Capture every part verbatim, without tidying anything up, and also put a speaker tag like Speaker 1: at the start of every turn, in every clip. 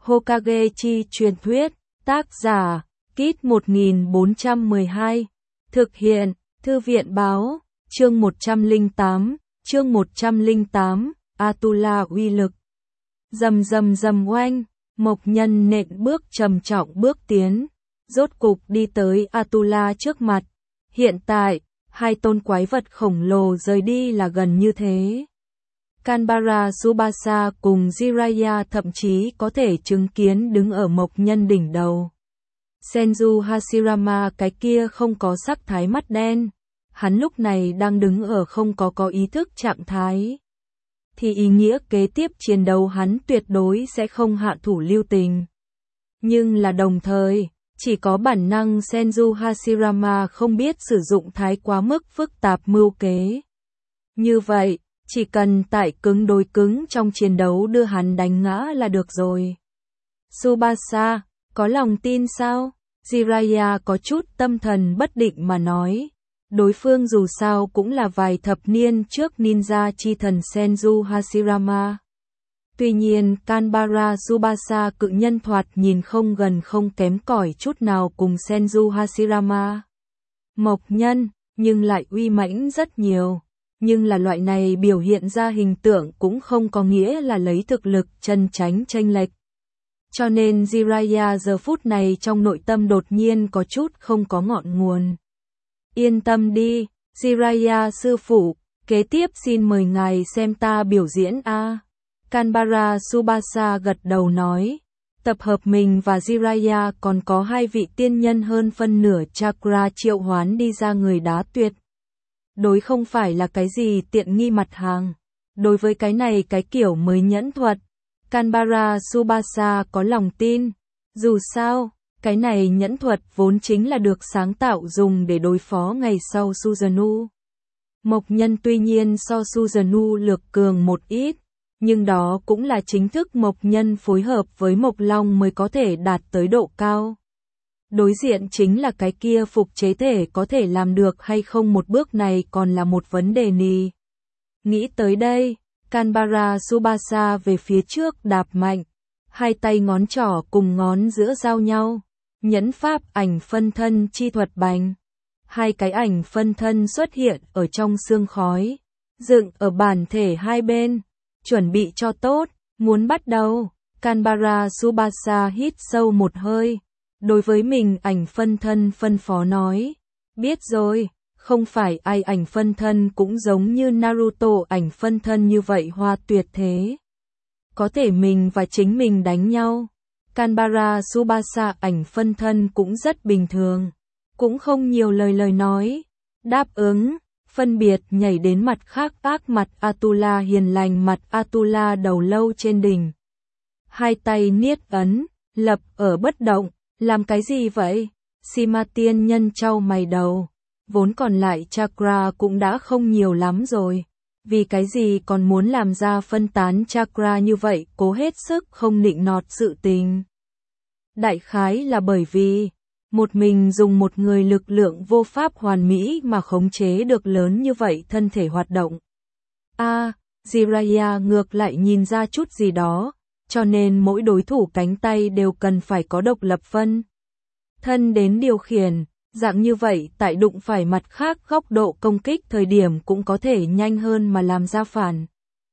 Speaker 1: Hokage chi truyền thuyết, tác giả, Kit một nghìn bốn trăm mười hai, thực hiện, Thư viện báo, chương một trăm lẻ tám, chương một trăm lẻ tám, Atula uy lực. Rầm rầm rầm oanh, Mộc Nhân nện bước trầm trọng bước tiến, rốt cục đi tới Atula trước mặt. Hiện tại, hai tôn quái vật khổng lồ rời đi là gần như thế. Kanbara Tsubasa cùng Jiraiya thậm chí có thể chứng kiến đứng ở Mộc Nhân đỉnh đầu. Senju Hashirama cái kia không có sắc thái mắt đen, hắn lúc này đang đứng ở không có có ý thức trạng thái. Thì ý nghĩa kế tiếp chiến đấu hắn tuyệt đối sẽ không hạ thủ lưu tình. Nhưng là đồng thời, chỉ có bản năng Senju Hashirama không biết sử dụng thái quá mức phức tạp mưu kế. Như vậy, chỉ cần tại cứng đối cứng trong chiến đấu đưa hắn đánh ngã là được rồi. Tsubasa, có lòng tin sao? Jiraiya có chút tâm thần bất định mà nói. Đối phương dù sao cũng là vài thập niên trước ninja chi thần Senju Hashirama. Tuy nhiên Kanbara Tsubasa cự nhân thoạt nhìn không gần không kém cỏi chút nào cùng Senju Hashirama. Mộc Nhân, nhưng lại uy mãnh rất nhiều. Nhưng là loại này biểu hiện ra hình tượng cũng không có nghĩa là lấy thực lực chân chánh chênh lệch. Cho nên Jiraiya giờ phút này trong nội tâm đột nhiên có chút không có ngọn nguồn. Yên tâm đi, Jiraiya sư phụ, kế tiếp xin mời ngài xem ta biểu diễn a. Kanbara Tsubasa gật đầu nói, tập hợp mình và Jiraiya còn có hai vị tiên nhân hơn phân nửa chakra triệu hoán đi ra người đá tuyệt. Đối không phải là cái gì tiện nghi mặt hàng. Đối với cái này cái kiểu mới nhẫn thuật, Kanbara Tsubasa có lòng tin. Dù sao, cái này nhẫn thuật vốn chính là được sáng tạo dùng để đối phó ngày sau Susanoo. Mộc Nhân tuy nhiên so Susanoo lược cường một ít, nhưng đó cũng là chính thức Mộc Nhân phối hợp với Mộc Long mới có thể đạt tới độ cao. Đối diện chính là cái kia phục chế thể có thể làm được hay không một bước này còn là một vấn đề nì. Nghĩ tới đây, Kanbara Tsubasa về phía trước đạp mạnh, hai tay ngón trỏ cùng ngón giữa giao nhau, nhẫn pháp ảnh phân thân chi thuật bành. Hai cái ảnh phân thân xuất hiện ở trong sương khói, dựng ở bản thể hai bên, chuẩn bị cho tốt, muốn bắt đầu. Kanbara Tsubasa hít sâu một hơi. Đối với mình ảnh phân thân phân phó nói, biết rồi, không phải ai ảnh phân thân cũng giống như Naruto ảnh phân thân như vậy hoa tuyệt thế. Có thể mình và chính mình đánh nhau. Kanbara Tsubasa ảnh phân thân cũng rất bình thường, cũng không nhiều lời lời nói. Đáp ứng, phân biệt nhảy đến mặt khác ác mặt Atula hiền lành mặt Atula đầu lâu trên đỉnh. Hai tay niết ấn, lập ở bất động. Làm cái gì vậy? Sima tiên nhân trao mày đầu. Vốn còn lại chakra cũng đã không nhiều lắm rồi. Vì cái gì còn muốn làm ra phân tán chakra như vậy, cố hết sức không nịnh nọt sự tình. Đại khái là bởi vì, một mình dùng một người lực lượng vô pháp hoàn mỹ mà khống chế được lớn như vậy thân thể hoạt động. A, à, Jiraiya ngược lại nhìn ra chút gì đó. Cho nên mỗi đối thủ cánh tay đều cần phải có độc lập phân thân đến điều khiển, dạng như vậy tại đụng phải mặt khác góc độ công kích thời điểm cũng có thể nhanh hơn mà làm ra phản.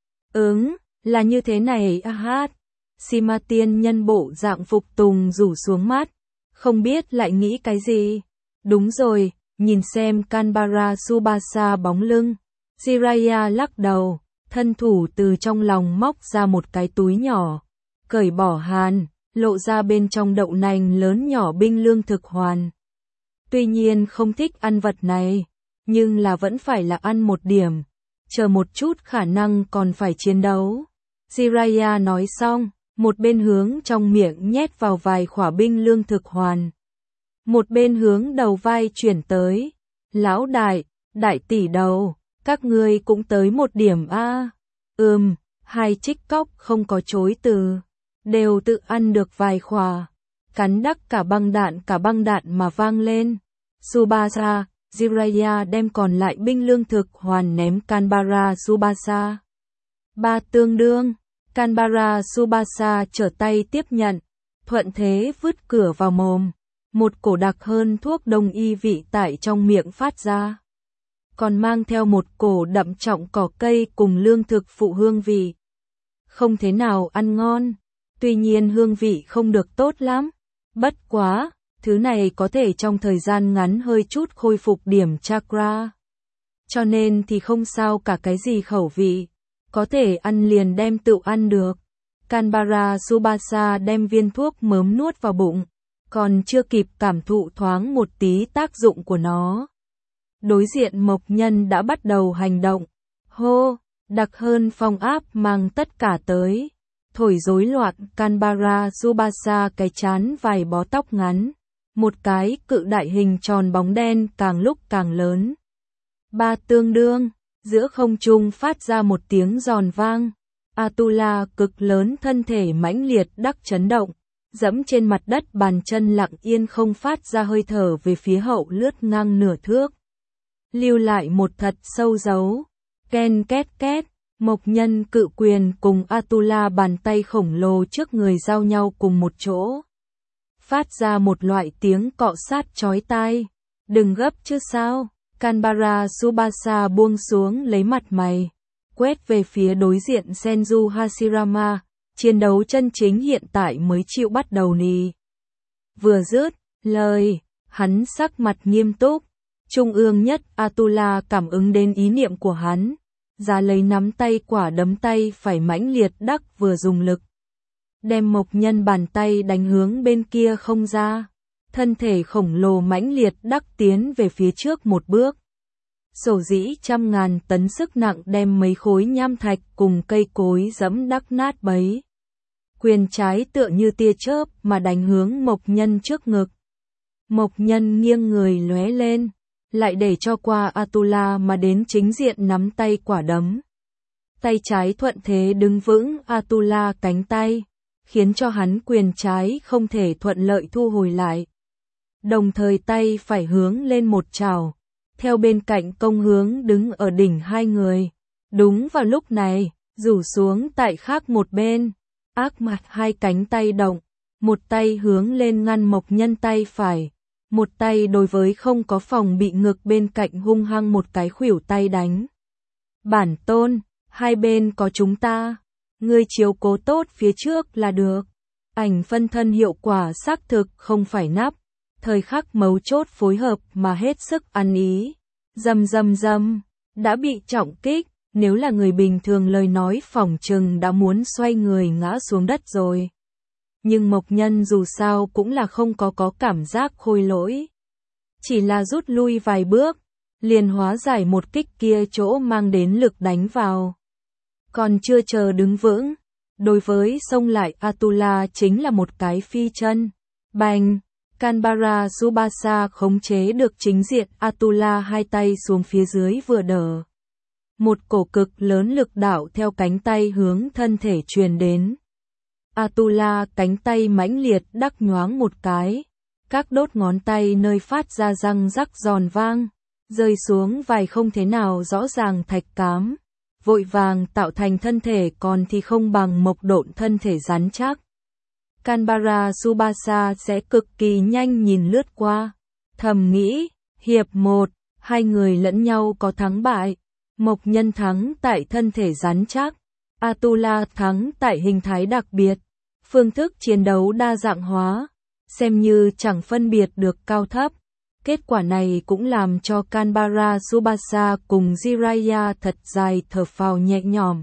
Speaker 1: Ứng, là như thế này a hát. Sima tiên nhân bộ dạng phục tùng rủ xuống mắt, không biết lại nghĩ cái gì. Đúng rồi, nhìn xem Kanbara Tsubasa bóng lưng. Jiraiya lắc đầu, thân thủ từ trong lòng móc ra một cái túi nhỏ. Cởi bỏ hàn, lộ ra bên trong đậu nành lớn nhỏ binh lương thực hoàn. Tuy nhiên không thích ăn vật này, nhưng là vẫn phải là ăn một điểm. Chờ một chút khả năng còn phải chiến đấu. Jiraiya nói xong, một bên hướng trong miệng nhét vào vài khỏa binh lương thực hoàn. Một bên hướng đầu vai chuyển tới. Lão đại, đại tỷ đầu, các ngươi cũng tới một điểm a. À. Ừm, hai trích cóc không có chối từ. Đều tự ăn được vài khỏa, cắn đắc cả băng đạn cả băng đạn mà vang lên. Tsubasa, Jiraiya đem còn lại binh lương thực hoàn ném Kanbara Tsubasa. Ba tương đương, Canberra Tsubasa trở tay tiếp nhận, thuận thế vứt cửa vào mồm. Một cổ đặc hơn thuốc đông y vị tại trong miệng phát ra. Còn mang theo một cổ đậm trọng cỏ cây cùng lương thực phụ hương vị. Không thế nào ăn ngon, tuy nhiên hương vị không được tốt lắm. Bất quá, thứ này có thể trong thời gian ngắn hơi chút khôi phục điểm chakra. Cho nên thì không sao cả, cái gì khẩu vị, có thể ăn liền đem tự ăn được. Canberra Tsubasa đem viên thuốc mớm nuốt vào bụng, còn chưa kịp cảm thụ thoáng một tí tác dụng của nó. Đối diện Mộc Nhân đã bắt đầu hành động. Hô, đặc hơn phong áp mang tất cả tới. Thổi rối loạn. Canberra Tsubasa cái chán vài bó tóc ngắn. Một cái cự đại hình tròn bóng đen càng lúc càng lớn. Ba tương đương, giữa không trung phát ra một tiếng giòn vang. Atula cực lớn thân thể mãnh liệt đắc chấn động, dẫm trên mặt đất, bàn chân lặng yên không phát ra hơi thở về phía hậu lướt ngang nửa thước. Lưu lại một thật sâu dấu. Ken két két, Mộc Nhân cự quyền cùng Atula bàn tay khổng lồ trước người giao nhau cùng một chỗ. Phát ra một loại tiếng cọ sát chói tai. Đừng gấp chứ sao. Canberra Tsubasa buông xuống lấy mặt mày, quét về phía đối diện Senju Hashirama, chiến đấu chân chính hiện tại mới chịu bắt đầu nì. Vừa dứt lời, hắn sắc mặt nghiêm túc, trung ương nhất Atula cảm ứng đến ý niệm của hắn, ra lấy nắm tay quả đấm tay phải mãnh liệt đắc vừa dùng lực. Đem Mộc Nhân bàn tay đánh hướng bên kia không ra. Thân thể khổng lồ mãnh liệt đắc tiến về phía trước một bước. Sổ dĩ trăm ngàn tấn sức nặng đem mấy khối nham thạch cùng cây cối dẫm đắc nát bấy. Quyền trái tựa như tia chớp mà đánh hướng Mộc Nhân trước ngực. Mộc Nhân nghiêng người lóe lên, lại để cho qua Atula mà đến chính diện nắm tay quả đấm. Tay trái thuận thế đứng vững Atula cánh tay, khiến cho hắn quyền trái không thể thuận lợi thu hồi lại. Đồng thời tay phải hướng lên một trảo, theo bên cạnh công hướng đứng ở đỉnh hai người. Đúng vào lúc này, rủ xuống tại khác một bên, ác mặt hai cánh tay động, một tay hướng lên ngăn Mộc Nhân tay phải, một tay đối với không có phòng bị ngực bên cạnh hung hăng một cái khuỷu tay đánh. Bản tôn, hai bên có chúng ta, ngươi chiếu cố tốt phía trước là được. Ảnh phân thân hiệu quả xác thực không phải nắp. Thời khắc mấu chốt phối hợp mà hết sức ăn ý. Dầm dầm dầm, đã bị trọng kích, nếu là người bình thường lời nói phỏng chừng đã muốn xoay người ngã xuống đất rồi. Nhưng Mộc Nhân dù sao cũng là không có có cảm giác khôi lỗi. Chỉ là rút lui vài bước, liền hóa giải một kích kia chỗ mang đến lực đánh vào. Còn chưa chờ đứng vững, đối với xông lại Atula chính là một cái phi chân. Bành! Canberra Tsubasa khống chế được chính diện Atula hai tay xuống phía dưới vừa đỡ. Một cổ cực lớn lực đạo theo cánh tay hướng thân thể truyền đến. Atula cánh tay mãnh liệt đắc nhoáng một cái. Các đốt ngón tay nơi phát ra răng rắc giòn vang, rơi xuống vài không thế nào rõ ràng thạch cám. Vội vàng tạo thành thân thể còn thì không bằng Mộc Độn thân thể rắn chắc. Canberra Tsubasa sẽ cực kỳ nhanh nhìn lướt qua, thầm nghĩ, hiệp một, hai người lẫn nhau có thắng bại. Mộc Nhân thắng tại thân thể rắn chắc, Atula thắng tại hình thái đặc biệt, phương thức chiến đấu đa dạng hóa, xem như chẳng phân biệt được cao thấp. Kết quả này cũng làm cho Canberra Tsubasa cùng Jiraiya thật dài thở phào nhẹ nhõm.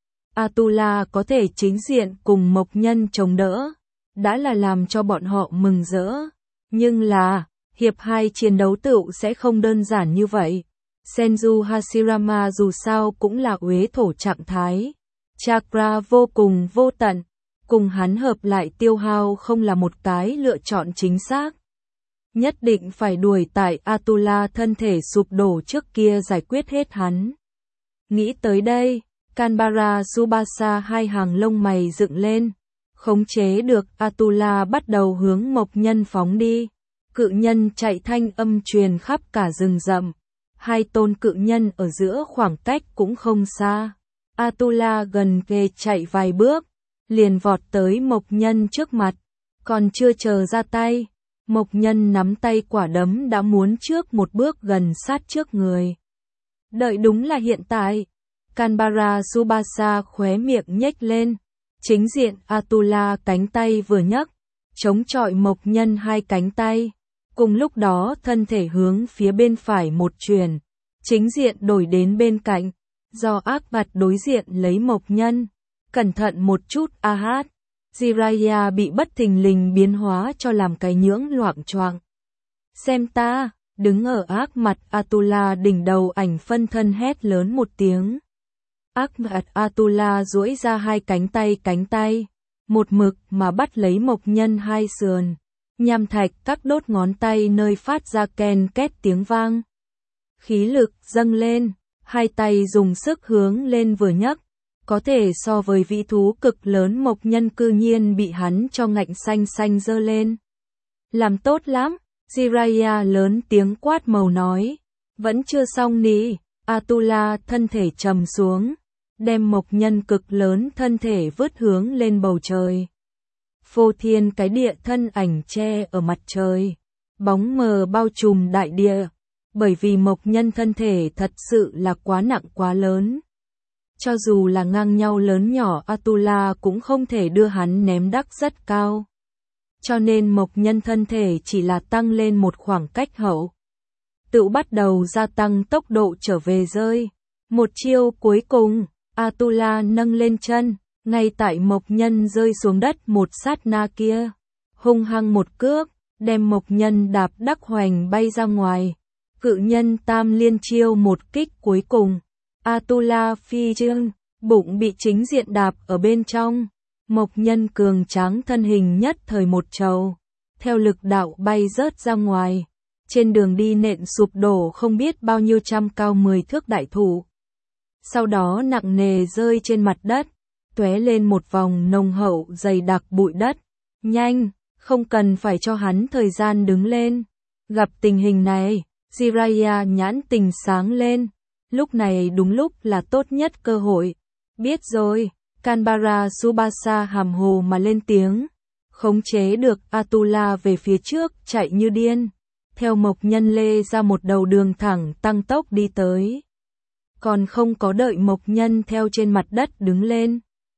Speaker 1: Atula có thể chính diện cùng Mộc Nhân chống đỡ, đã là làm cho bọn họ mừng rỡ. Nhưng là, hiệp hai chiến đấu tựu sẽ không đơn giản như vậy. Senju Hashirama dù sao cũng là uế thổ trạng thái. Chakra vô cùng vô tận, cùng hắn hợp lại tiêu hao không là một cái lựa chọn chính xác. Nhất định phải đuổi tại Atula thân thể sụp đổ trước kia giải quyết hết hắn. Nghĩ tới đây, Canberra Tsubasa hai hàng lông mày dựng lên, khống chế được Atula bắt đầu hướng Mộc Nhân phóng đi. Cự nhân chạy thanh âm truyền khắp cả rừng rậm. Hai tôn cự nhân ở giữa khoảng cách cũng không xa. Atula gần kề chạy vài bước, liền vọt tới Mộc Nhân trước mặt, còn chưa chờ ra tay, Mộc Nhân nắm tay quả đấm đã muốn trước một bước gần sát trước người. Đợi đúng là hiện tại, Canberra Tsubasa khóe miệng nhếch lên, chính diện Atula cánh tay vừa nhấc, chống chọi Mộc Nhân hai cánh tay, cùng lúc đó thân thể hướng phía bên phải một chuyển, chính diện đổi đến bên cạnh, do ác mặt đối diện lấy Mộc Nhân, cẩn thận một chút a hát, Jiraiya bị bất thình lình biến hóa cho làm cái nhưỡng loạng choạng. Xem ta, đứng ở ác mặt Atula đỉnh đầu ảnh phân thân hét lớn một tiếng. Ác mặt Atula duỗi ra hai cánh tay cánh tay, một mực mà bắt lấy Mộc Nhân hai sườn, nham thạch các đốt ngón tay nơi phát ra ken két tiếng vang. Khí lực dâng lên, hai tay dùng sức hướng lên vừa nhấc, có thể so với vĩ thú cực lớn Mộc Nhân cư nhiên bị hắn cho ngạnh xanh xanh giơ lên. Làm tốt lắm, Jiraiya lớn tiếng quát màu nói, vẫn chưa xong nỉ, Atula thân thể trầm xuống, đem Mộc Nhân cực lớn thân thể vứt hướng lên bầu trời. Phô thiên cái địa thân ảnh che ở mặt trời, bóng mờ bao trùm đại địa, bởi vì Mộc Nhân thân thể thật sự là quá nặng quá lớn. Cho dù là ngang nhau lớn nhỏ Atula cũng không thể đưa hắn ném đắc rất cao. Cho nên Mộc Nhân thân thể chỉ là tăng lên một khoảng cách hậu. Tự bắt đầu gia tăng tốc độ trở về rơi. Một chiêu cuối cùng, Atula nâng lên chân, ngay tại Mộc Nhân rơi xuống đất một sát na kia. Hung hăng một cước, đem Mộc Nhân đạp đắc hoành bay ra ngoài. Cự nhân tam liên chiêu một kích cuối cùng. Atula phi trương, bụng bị chính diện đạp ở bên trong. Mộc Nhân cường tráng thân hình nhất thời một trầu, theo lực đạo bay rớt ra ngoài. Trên đường đi nện sụp đổ không biết bao nhiêu trăm cao mười thước đại thụ. Sau đó nặng nề rơi trên mặt đất, tóe lên một vòng nồng hậu dày đặc bụi đất. Nhanh, không cần phải cho hắn thời gian đứng lên. Gặp tình hình này, Jiraiya nhãn tình sáng lên. Lúc này đúng lúc là tốt nhất cơ hội. Biết rồi, Canberra Tsubasa hàm hồ mà lên tiếng. Khống chế được Atula về phía trước chạy như điên. Theo Mộc Nhân lê ra một đầu đường thẳng tăng tốc đi tới. Còn không có đợi Mộc Nhân theo trên mặt đất đứng lên.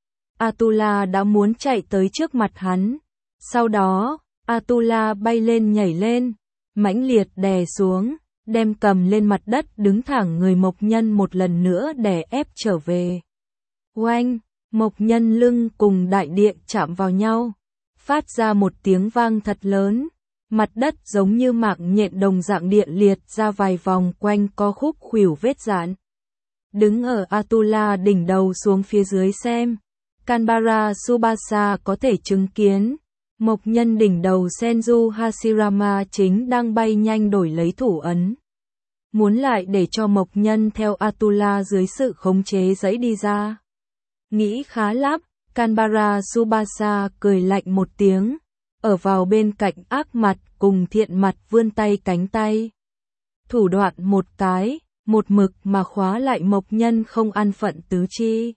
Speaker 1: Atula đã muốn chạy tới trước mặt hắn. Sau đó, Atula bay lên nhảy lên, mãnh liệt đè xuống, đem cầm lên mặt đất đứng thẳng người Mộc Nhân một lần nữa đè ép trở về. Oanh, Mộc Nhân lưng cùng đại địa chạm vào nhau, phát ra một tiếng vang thật lớn, mặt đất giống như mạng nhện đồng dạng địa liệt ra vài vòng quanh co khúc khuỷu vết dạn. Đứng ở Atula đỉnh đầu xuống phía dưới xem, Canberra Tsubasa có thể chứng kiến, Mộc Nhân đỉnh đầu Senju Hashirama chính đang bay nhanh đổi lấy thủ ấn. Muốn lại để cho Mộc Nhân theo Atula dưới sự khống chế giãy đi ra. Nghĩ khá lắm, Canberra Tsubasa cười lạnh một tiếng, ở vào bên cạnh ác mặt cùng thiện mặt vươn tay cánh tay. Thủ đoạn một cái, một mực mà khóa lại Mộc Nhân không an phận tứ chi.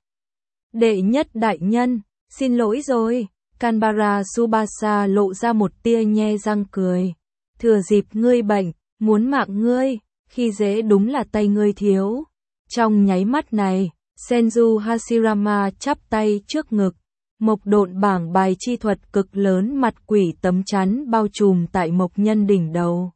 Speaker 1: Đệ nhất đại nhân, xin lỗi rồi, Canberra Tsubasa lộ ra một tia nhe răng cười. Thừa dịp ngươi bệnh, muốn mạng ngươi, khi dễ đúng là tay ngươi thiếu. Trong nháy mắt này, Senju Hashirama chắp tay trước ngực, Mộc độn bảng bài chi thuật cực lớn mặt quỷ tấm chắn bao trùm tại Mộc Nhân đỉnh đầu.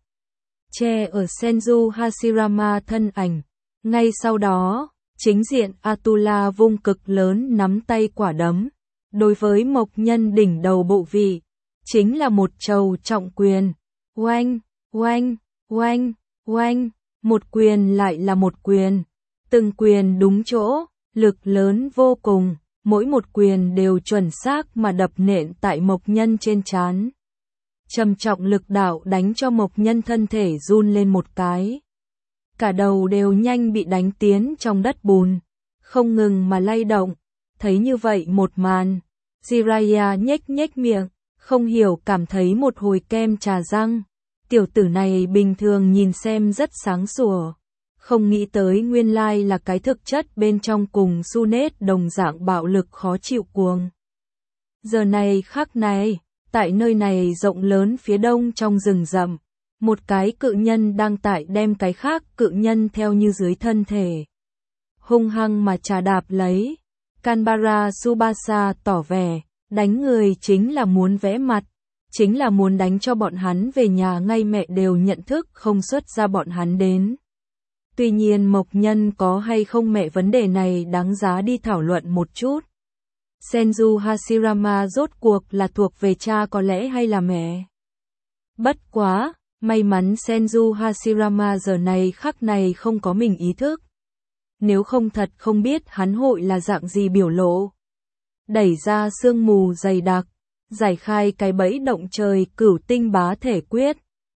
Speaker 1: Che ở Senju Hashirama thân ảnh. Ngay sau đó, chính diện Atula vung cực lớn nắm tay quả đấm. Đối với Mộc Nhân đỉnh đầu bộ vị, chính là một trầu trọng quyền. Oanh, oanh, oanh, oanh, một quyền lại là một quyền. Từng quyền đúng chỗ, lực lớn vô cùng, mỗi một quyền đều chuẩn xác mà đập nện tại Mộc Nhân trên trán. Trầm trọng lực đạo đánh cho Mộc Nhân thân thể run lên một cái. Cả đầu đều nhanh bị đánh tiến trong đất bùn, không ngừng mà lay động. Thấy như vậy một màn, Jiraiya nhếch nhếch miệng, không hiểu cảm thấy một hồi kem trà răng. Tiểu tử này bình thường nhìn xem rất sáng sủa, Không nghĩ tới nguyên lai là cái thực chất bên trong cùng Sunet đồng dạng bạo lực khó chịu cuồng. Giờ này khắc này, tại nơi này rộng lớn phía đông trong rừng rậm, một cái cự nhân đang tại đem cái khác cự nhân theo như dưới thân thể. Hung hăng mà trà đạp lấy. Canberra Tsubasa tỏ vẻ, đánh người chính là muốn vẽ mặt, chính là muốn đánh cho bọn hắn về nhà ngay mẹ đều nhận thức không xuất ra bọn hắn đến. Tuy nhiên Mộc Nhân có hay không mẹ vấn đề này đáng giá đi thảo luận một chút. Senju Hashirama rốt cuộc là thuộc về cha có lẽ hay là mẹ? Bất quá, may mắn Senju Hashirama giờ này khắc này không có mình ý thức. Nếu không thật không biết hắn hội là dạng gì biểu lộ. Đẩy ra sương mù dày đặc, giải khai cái bẫy động trời cửu tinh bá thể quyết.